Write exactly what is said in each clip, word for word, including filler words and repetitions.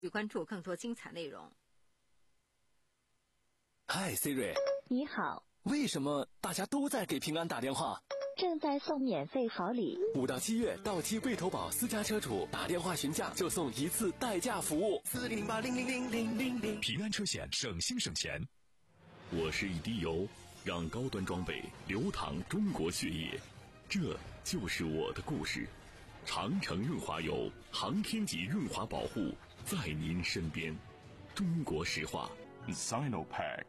去关注更多精彩内容。 嗨 Siri， 你好。 为什么大家都在给平安打电话？ 正在送免费好礼。 五到七月，到期贵投保私家车主打电话询价就送一次代驾服务。 四零八零零零零零零， 平安车险省心省钱。我是一滴油，让高端装备流淌中国血液，这就是我的故事。长城润滑油，航天级润滑保护，在您身边。中国石化 Sinopack。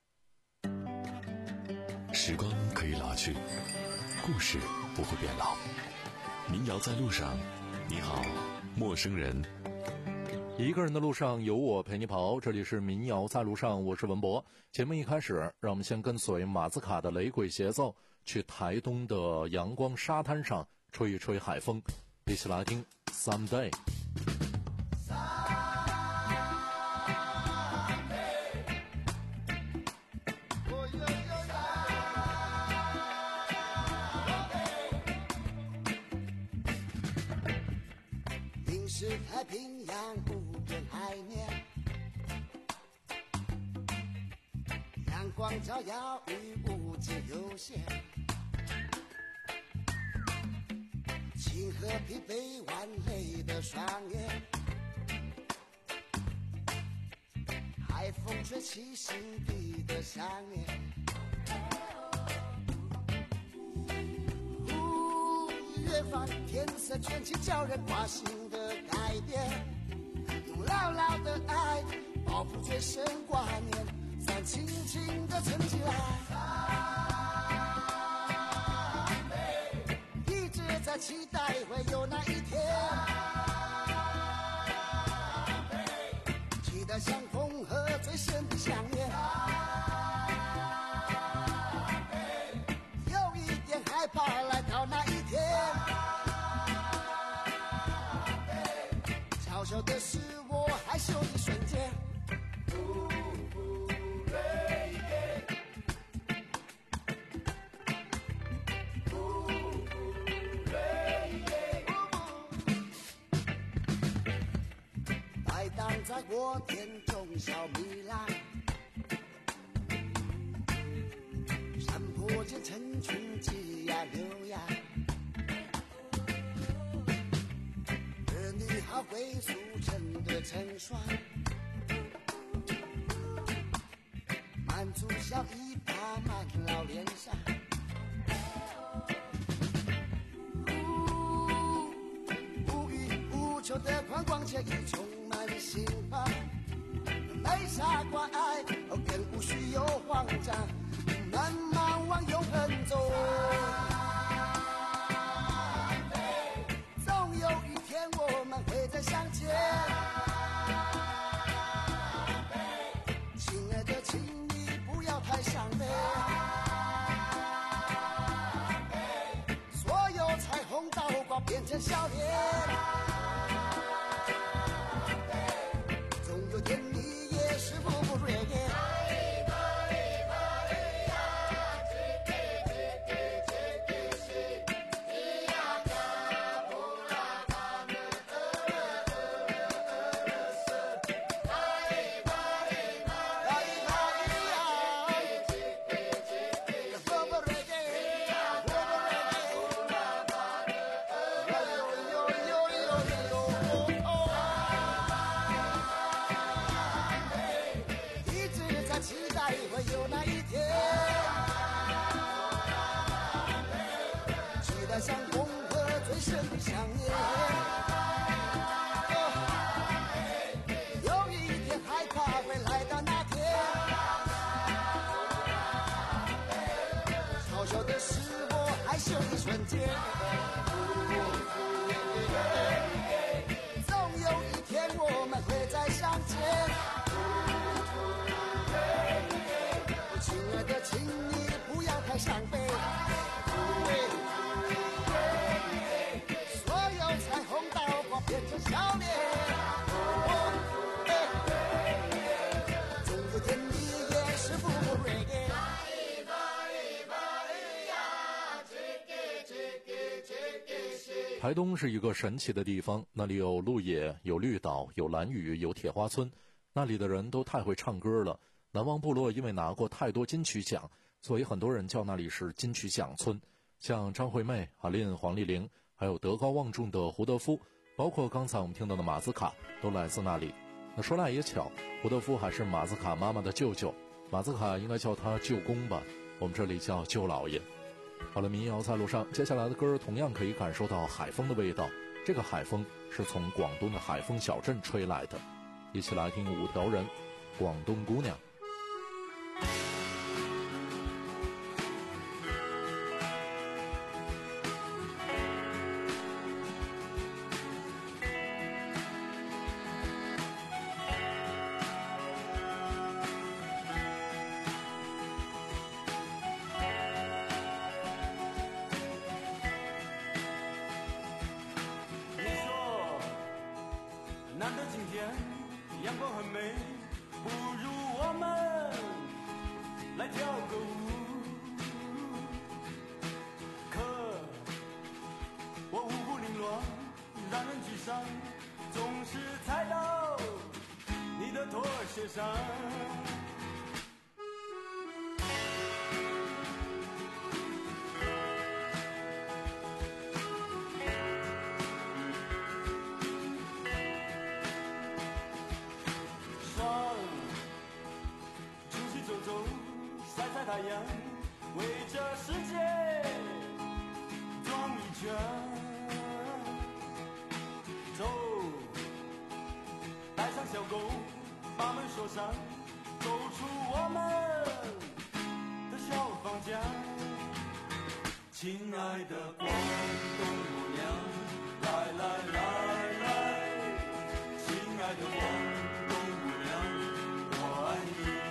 时光可以老去，故事不会变老。民谣在路上，你好，陌生人。 一个人的路上有我陪你跑，这里是民谣在路上，我是文博。节目一开始，让我们先跟随马自卡的雷鬼节奏，去台东的阳光沙滩上吹一吹海风，一起来听 Someday。 太平洋无边海面，阳光照耀与无尽有限，清河疲惫完累的双眼，海风吹起心底的想念，远方天色圈起叫人挂心的改变，用牢牢的爱包覆最深挂念，再轻轻地撑起来，一直在期待会有那一天，期待相逢和最深的想念，有一点害怕来到那一天，悄悄的是我害羞的瞬间，摆荡在我田中小米浪，山坡间成群鸡呀牛呀，儿女好归宿成对成双，满足笑意爬满老脸上，无欲无求的宽广惬意充满心房，没啥关爱更无需有慌张，慢慢往永恒走，总有一天我们会再相见，亲爱的请你不要太伤悲，所有彩虹倒挂变成笑脸，总有天你也是不不瑞耶，相逢和最深的想念，有一天害怕会来到那天，嘲笑的是我害羞的瞬间，总有一天我们会再相见，亲爱的请你不要太伤悲，彩虹倒挂变成笑脸，总有天你也是不不瑞耶， Bye, bye, bye, yeah, chicky, chicky, chicky, chicky. 台东是一个神奇的地方，那里有鹿野，有绿岛，有兰屿，有铁花村，那里的人都太会唱歌了。南王部落因为拿过太多金曲奖，所以很多人叫那里是金曲奖村。像张惠妹、阿令、黄丽玲，还有德高望重的胡德夫，包括刚才我们听到的马兹卡，都来自那里。那说来也巧，胡德夫还是马兹卡妈妈的舅舅，马兹卡应该叫他舅公吧，我们这里叫舅老爷。好了，民谣在路上，接下来的歌同样可以感受到海风的味道，这个海风是从广东的海丰小镇吹来的。一起来听五条人，广东姑娘。 难得今天阳光很美，不如我们来跳个舞。可我五谷零乱，让人沮丧，总是踩到你的拖鞋上。太阳围着世界转一圈，走，带上小狗，把门锁上，走出我们的小房间。亲爱的广东姑娘，来来来来，亲爱的广东姑娘，我爱你。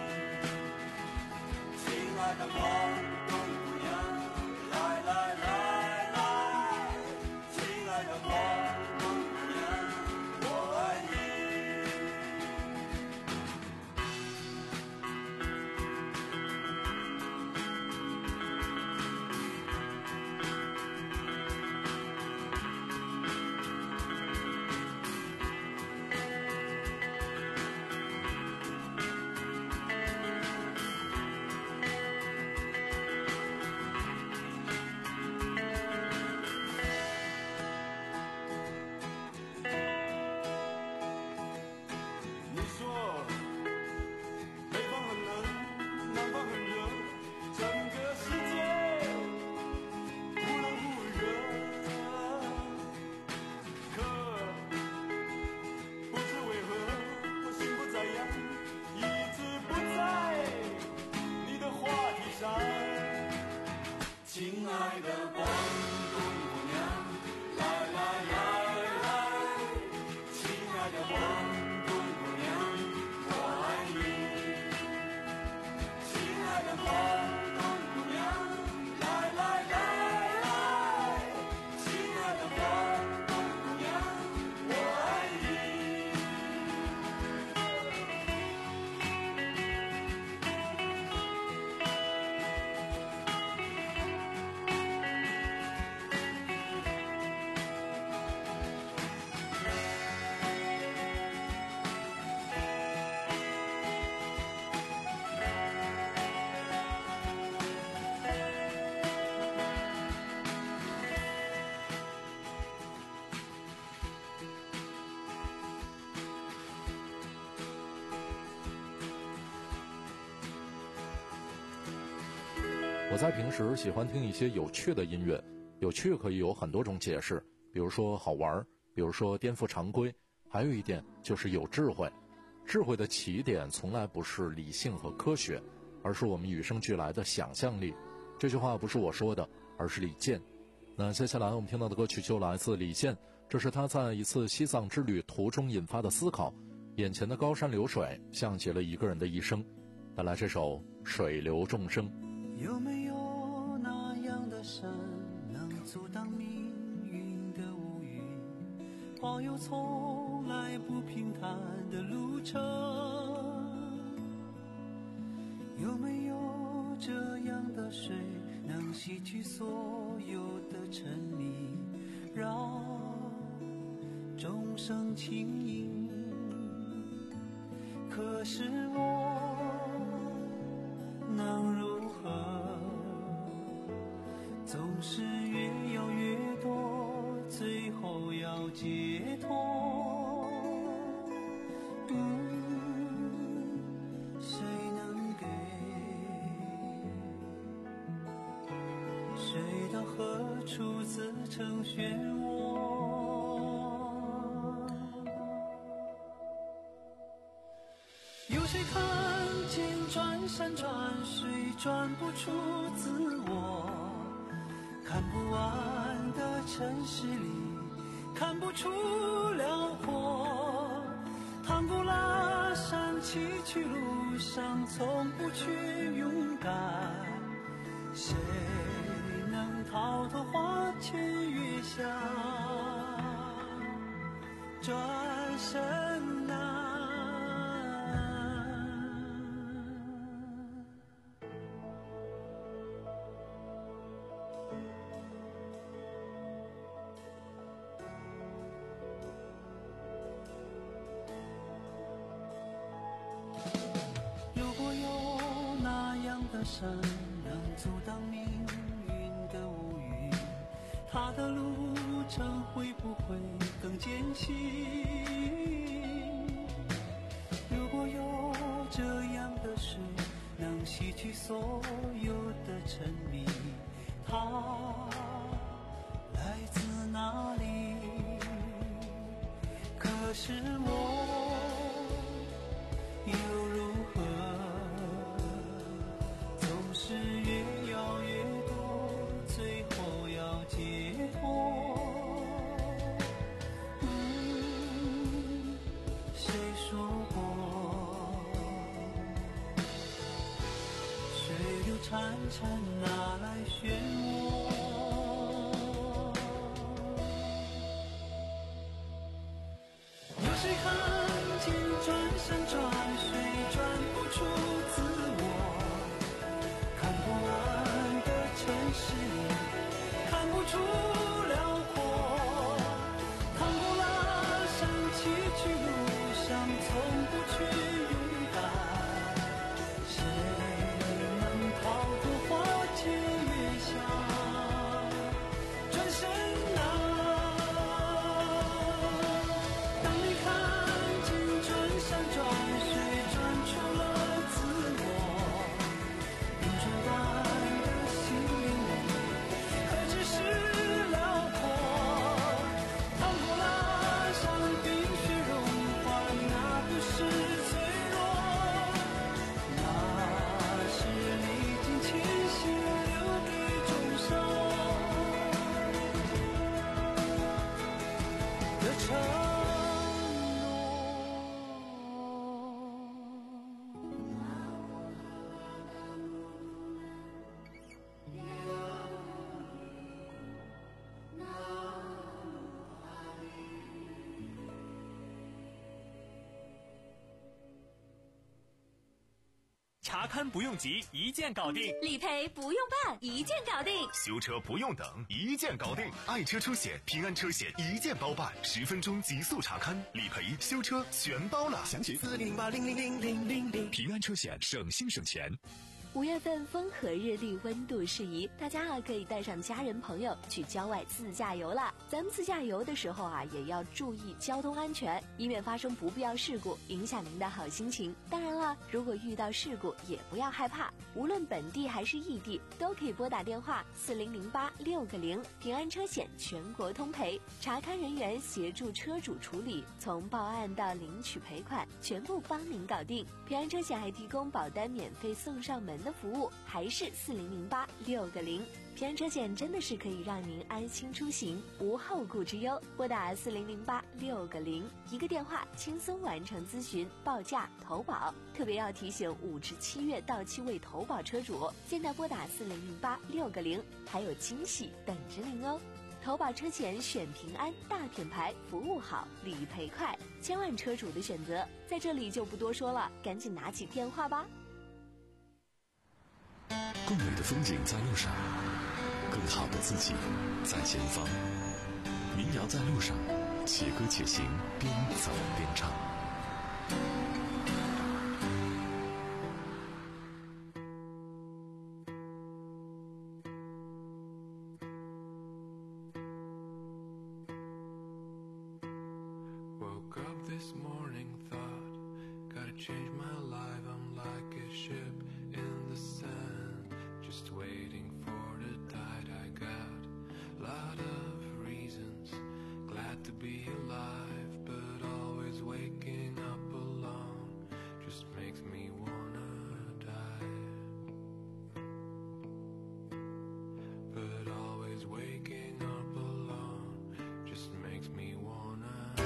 亲爱的广东姑娘，来来来来，亲爱的广东姑娘，我爱你。亲爱的广东姑娘，来来来来，亲爱的广东姑娘，我爱你。亲爱的广东姑娘，来来来来，亲爱的广东姑娘，我爱你。 我在平时喜欢听一些有趣的音乐，有趣可以有很多种解释，比如说好玩，比如说颠覆常规，还有一点就是有智慧。智慧的起点从来不是理性和科学，而是我们与生俱来的想象力。这句话不是我说的，而是李健。那接下来我们听到的歌曲就来自李健，这是他在一次西藏之旅途中引发的思考。眼前的高山流水像极了一个人的一生，带来这首《水流众生》。 有没有那样的山能阻挡命运的乌云，保有从来不平坦的路程？有没有这样的水能洗去所有的沉溺， 绕，钟声轻吟。可是我能如何？总是越要越多，最后要解脱。嗯，谁能给？谁到何处自成漩涡？有谁看见转山转水转不出自我？看不完的城市里看不出辽阔，趟过了山崎岖路上从不去勇敢，谁能逃脱花前月下转身难？山能阻挡命运的乌云，它的路程会不会更艰辛？如果有这样的水能洗去所有的沉迷，它来自哪里？可是我又如何？是越要越多，最后要解脱。嗯，谁说过？水流潺潺，哪来漩涡？有谁看见转山转水转不出自我？看不完的城市里看不出辽阔，趟过了山崎岖路上从不去勇敢，谁能逃脱花前月下转身难？当你看见转山转水转出了自我， 查勘不用急，一键搞定； 理赔不用办，一键搞定； 修车不用等，一键搞定。爱车车险、平安车险一键包办，十分钟极速查勘、理赔、修车全包了。 详情四零零八零零零零零零。 平安车险，省心省钱。 五月份风和日丽，温度适宜，大家啊可以带上家人朋友去郊外自驾游了。咱们自驾游的时候啊，也要注意交通安全，以免发生不必要事故，影响您的好心情。当然了，如果遇到事故也不要害怕，无论本地还是异地，都可以拨打电话四零零八六个零，平安车险全国通赔，查勘人员协助车主处理，从报案到领取赔款，全部帮您搞定。平安车险还提供保单免费送上门的服务，还是四零零八六个零。平安车险真的是可以让您安心出行，无后顾之忧。拨打四零零八六个零，一个电话轻松完成咨询、报价、投保。特别要提醒五至七月到期未投保车主，现在拨打四零零八六个零，还有惊喜等着您哦。投保车险选平安，大品牌，服务好，理赔快，千万车主的选择，在这里就不多说了，赶紧拿起电话吧。 更美的风景在路上，更好的自己在前方。 民谣在路上，且歌且行，边走边唱。 Woke up this morning, thought, gotta change my life. I'm like a ship in the sand, just waiting for the tide. I got a lot of reasons, glad to be alive, but always waking up alone just makes me wanna die. But always waking up alone just makes me wanna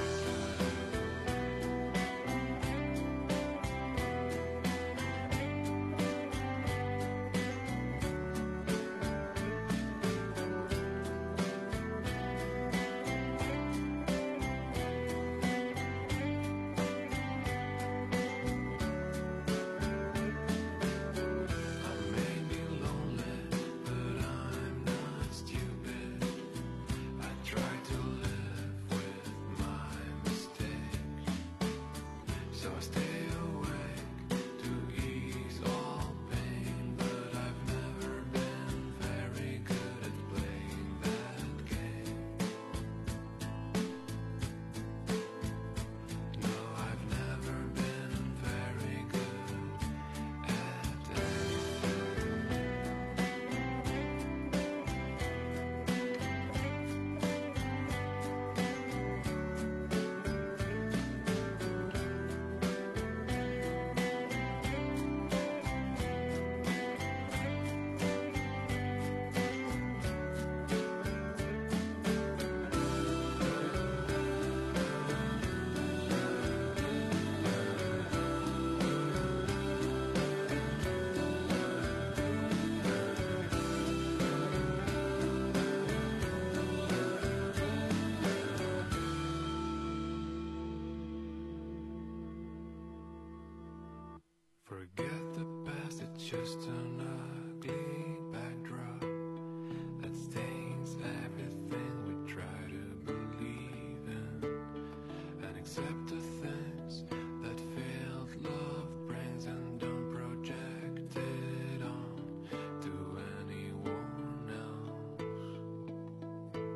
forget the past, it's just an ugly backdrop that stains everything we try to believe in, and accept the things that failed love brings, and don't project it on to anyone else,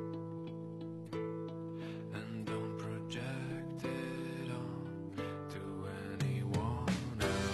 and don't project it on to anyone else.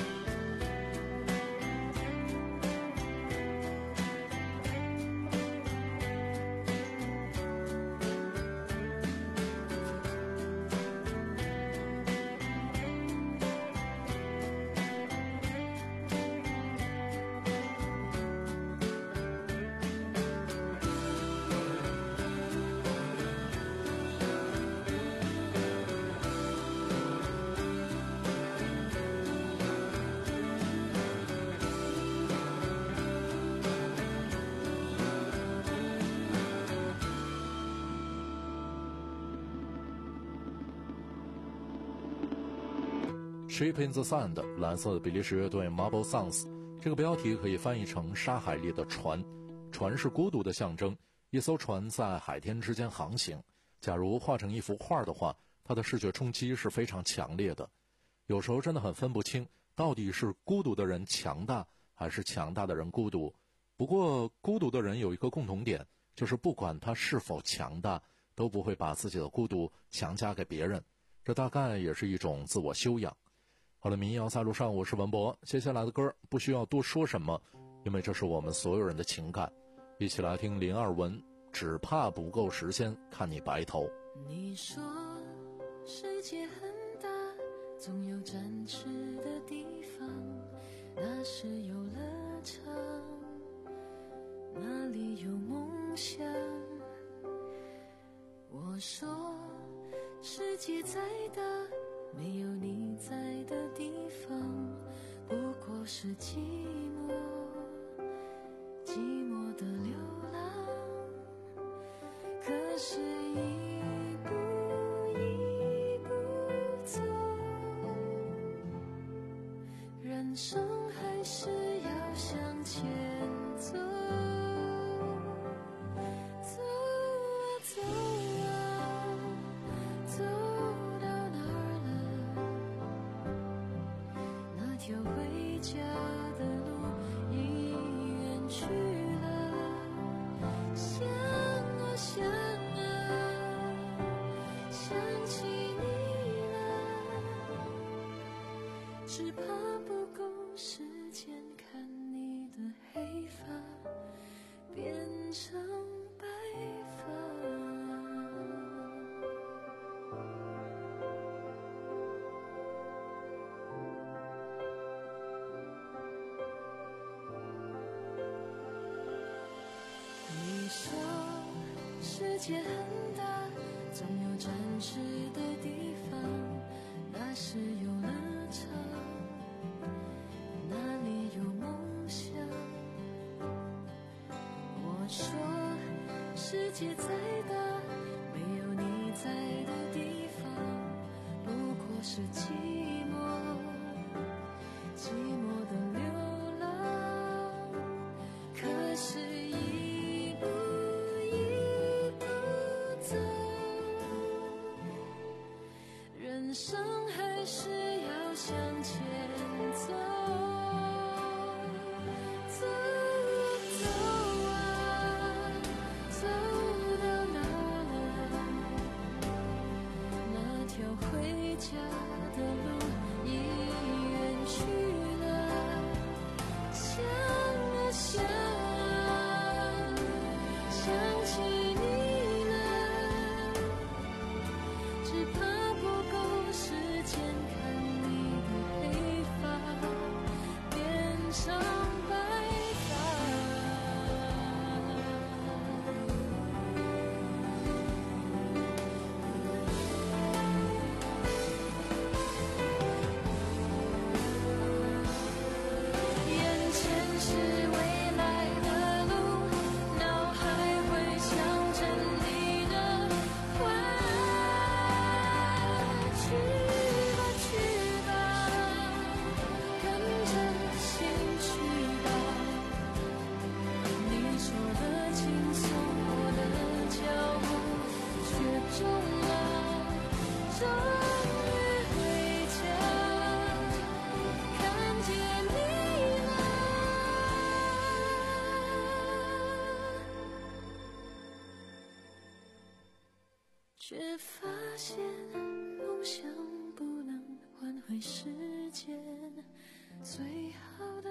Ship in the Sand， 蓝色的比利时乐队 Marble Sons， 这个标题可以翻译成沙海里的船。船是孤独的象征，一艘船在海天之间航行。假如画成一幅画的话，它的视觉冲击是非常强烈的。有时候真的很分不清，到底是孤独的人强大，还是强大的人孤独。不过，孤独的人有一个共同点，就是不管他是否强大，都不会把自己的孤独强加给别人。这大概也是一种自我修养。好了，民谣在路上，我是文博。接下来的歌不需要多说什么，因为这是我们所有人的情感。一起来听林二文，只怕不够时间看你白头。 你说世界很大，总有展翅的地方，那是游乐场，那里有梦想。我说世界再大，没有你在的地方，不过是寂寞，寂寞的流浪。可是一步一步走，人生还是要向前走，走啊走啊只怕不够时间看你的黑发变成白发。你说世界很大，总有展示的地方，那是游乐场，哪里有梦想？我说世界再大，没有你在的地方，不过是寂寞，寂寞的流浪。可是一步一步走，人生还是要向前走，走走啊，走到哪了？那条回家的路已远去了，想啊想啊，想起你了，只怕不够时间看你的黑发变成白发。眼前是未来的路，脑海会想着你的话。去吧去吧，跟着心去吧。你说的轻松，我的脚步却重了。终于回家，看见你了，却发现梦想不能换回时间，最好的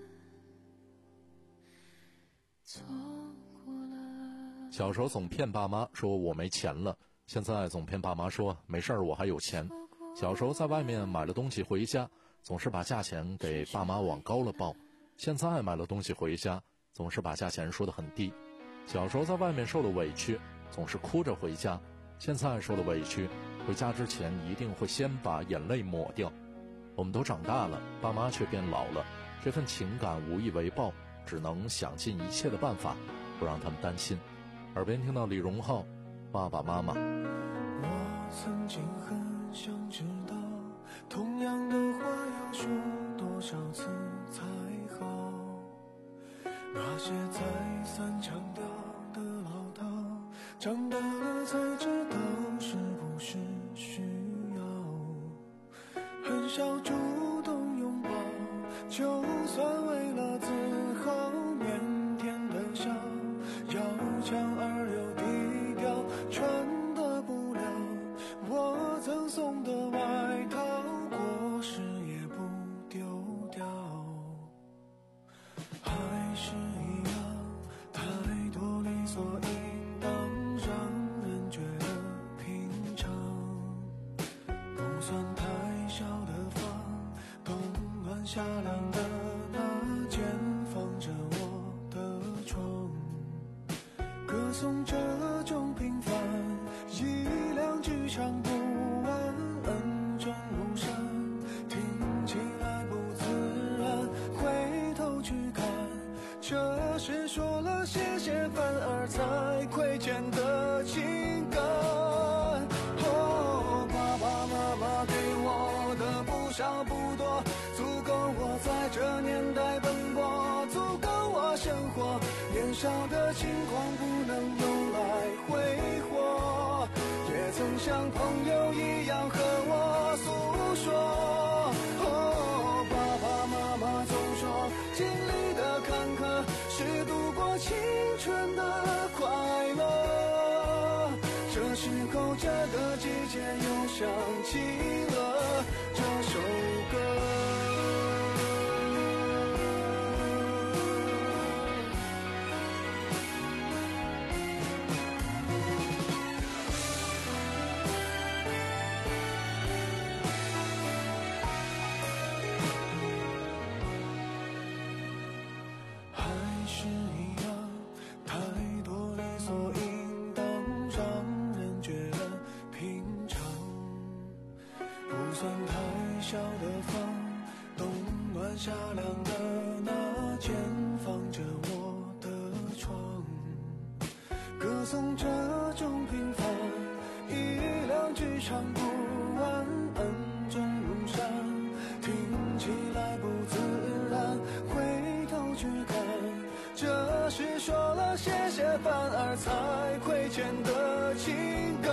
错过了。 小时候总骗爸妈说我没钱了，现在总骗爸妈说没事儿我还有钱。小时候在外面买了东西回家，总是把价钱给爸妈往高了报，现在买了东西回家，总是把价钱说得很低。小时候在外面受了委屈，总是哭着回家，现在受了委屈，回家之前一定会先把眼泪抹掉。我们都长大了，爸妈却变老了，这份情感无以为报，只能想尽一切的办法不让他们担心。耳边听到李荣浩《爸爸妈妈》。 我曾经很想知道，同样的话要说多少次才好？那些再三强调的唠叨，长大了才知道是不是需要。很少主动拥抱，就算为了自豪，腼腆的笑，要强而又低调，穿得不了我赠送的外套，过时也不丢掉。还是一样，太多理所应当，让人觉得平常。不算太小的房，冬暖夏凉的那间放着我的床，歌颂这种平凡，一辆剧场不完，恩重如山，听起来不自然，回头去看，这是说了谢谢反而才亏欠的情感。哦，爸爸妈妈给我的不少不多，足够我在这年代奔波，足够我生活，年少的轻狂不能用来挥霍，也曾像朋友一样和我诉说。哦，爸爸妈妈总说，经历的坎坷是度过青春的快乐。这时候，这个季节又想起了这首歌。 方，冬暖夏凉的那间放着我的床，歌颂这种平凡，一两句唱不完，恩重如山，听起来不自然，回头去看，这是说了谢谢反而才亏欠的情感。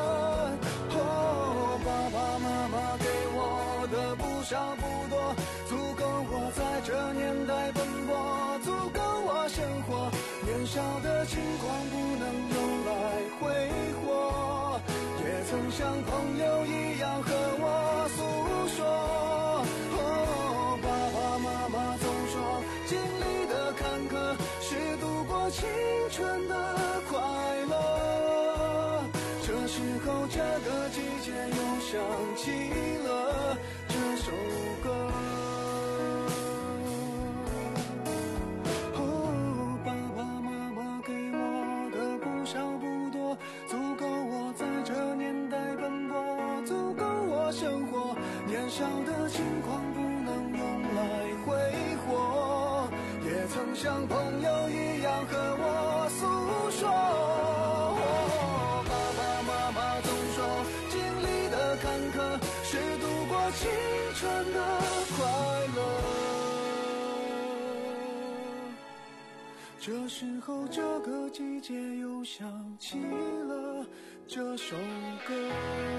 哦，爸爸妈妈给我的不少不多，足够我在这年代奔波，足够我生活，年少的轻狂不能用来挥霍，也曾像朋友一样和我诉说。哦，爸爸妈妈总说经历的坎坷是度过青春的快乐，这时候这个季节又想起了这首歌。哦，爸爸妈妈给我的不少不多，足够我在这年代奔波，足够我生活，年少的轻狂不能用来挥霍，也曾像朋友一样和我诉说。哦，爸爸妈妈总说经历的坎坷是度过青春的快乐，这时候这个季节又想起了这首歌。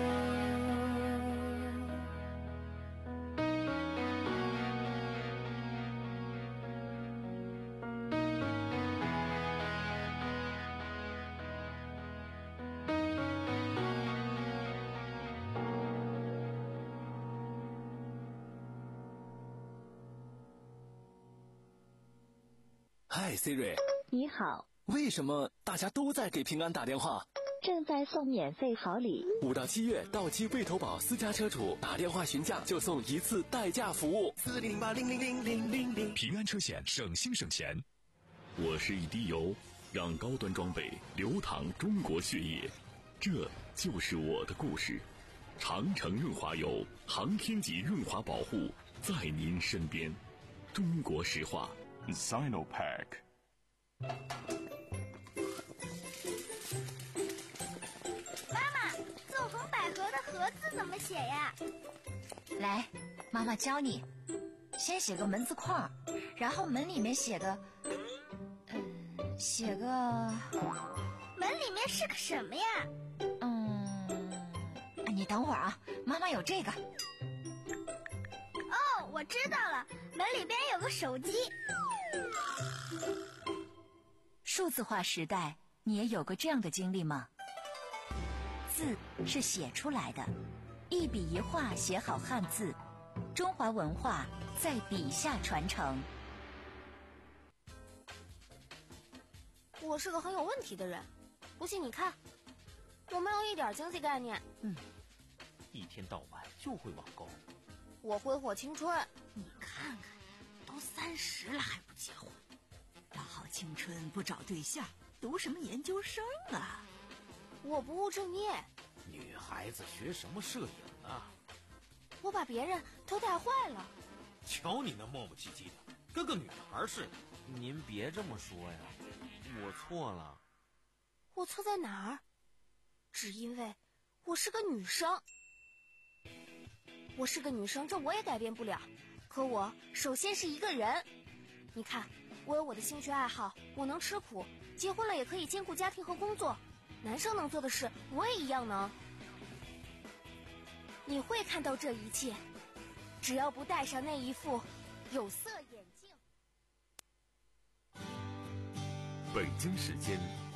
嗨 Siri， 你好， 为什么大家都在给平安打电话？ 正在送免费好礼。 五到七月，到期贵投保私家车主打电话询价就送一次代驾服务。 四零八零零零零零零， 平安车险，省心省钱。我是一滴油，让高端装备流淌中国血液，这就是我的故事。长城润滑油，航天级润滑保护，在您身边。中国石化 Sinopac。 妈妈，纵横捭阖的阖字怎么写呀？ 来，妈妈教你。先写个门字框，然后门里面写个，嗯，写个。 门里面是个什么呀？ 嗯，你等会儿啊，妈妈有这个。 哦，我知道了，门里边有个手机。 数字化时代，你也有过这样的经历吗？字是写出来的，一笔一画写好汉字，中华文化在笔下传承。 我是个很有问题的人，不信你看，我没有一点经济概念。 嗯，一天到晚就会网购。 我挥霍青春， 你看看，都三十了还不结婚，大好青春不找对象，读什么研究生啊？ 我不务正业。 女孩子学什么摄影啊？ 我把别人都带坏了。 瞧你那磨磨唧唧的，跟个女孩似的。您别这么说呀，我错了。 我错在哪儿？只因为我是个女生。我是个女生，这我也改变不了。可我首先是一个人。你看，我有我的兴趣爱好，我能吃苦，结婚了也可以兼顾家庭和工作。男生能做的事，我也一样能。你会看到这一切，只要不戴上那一副有色眼镜。 北京时间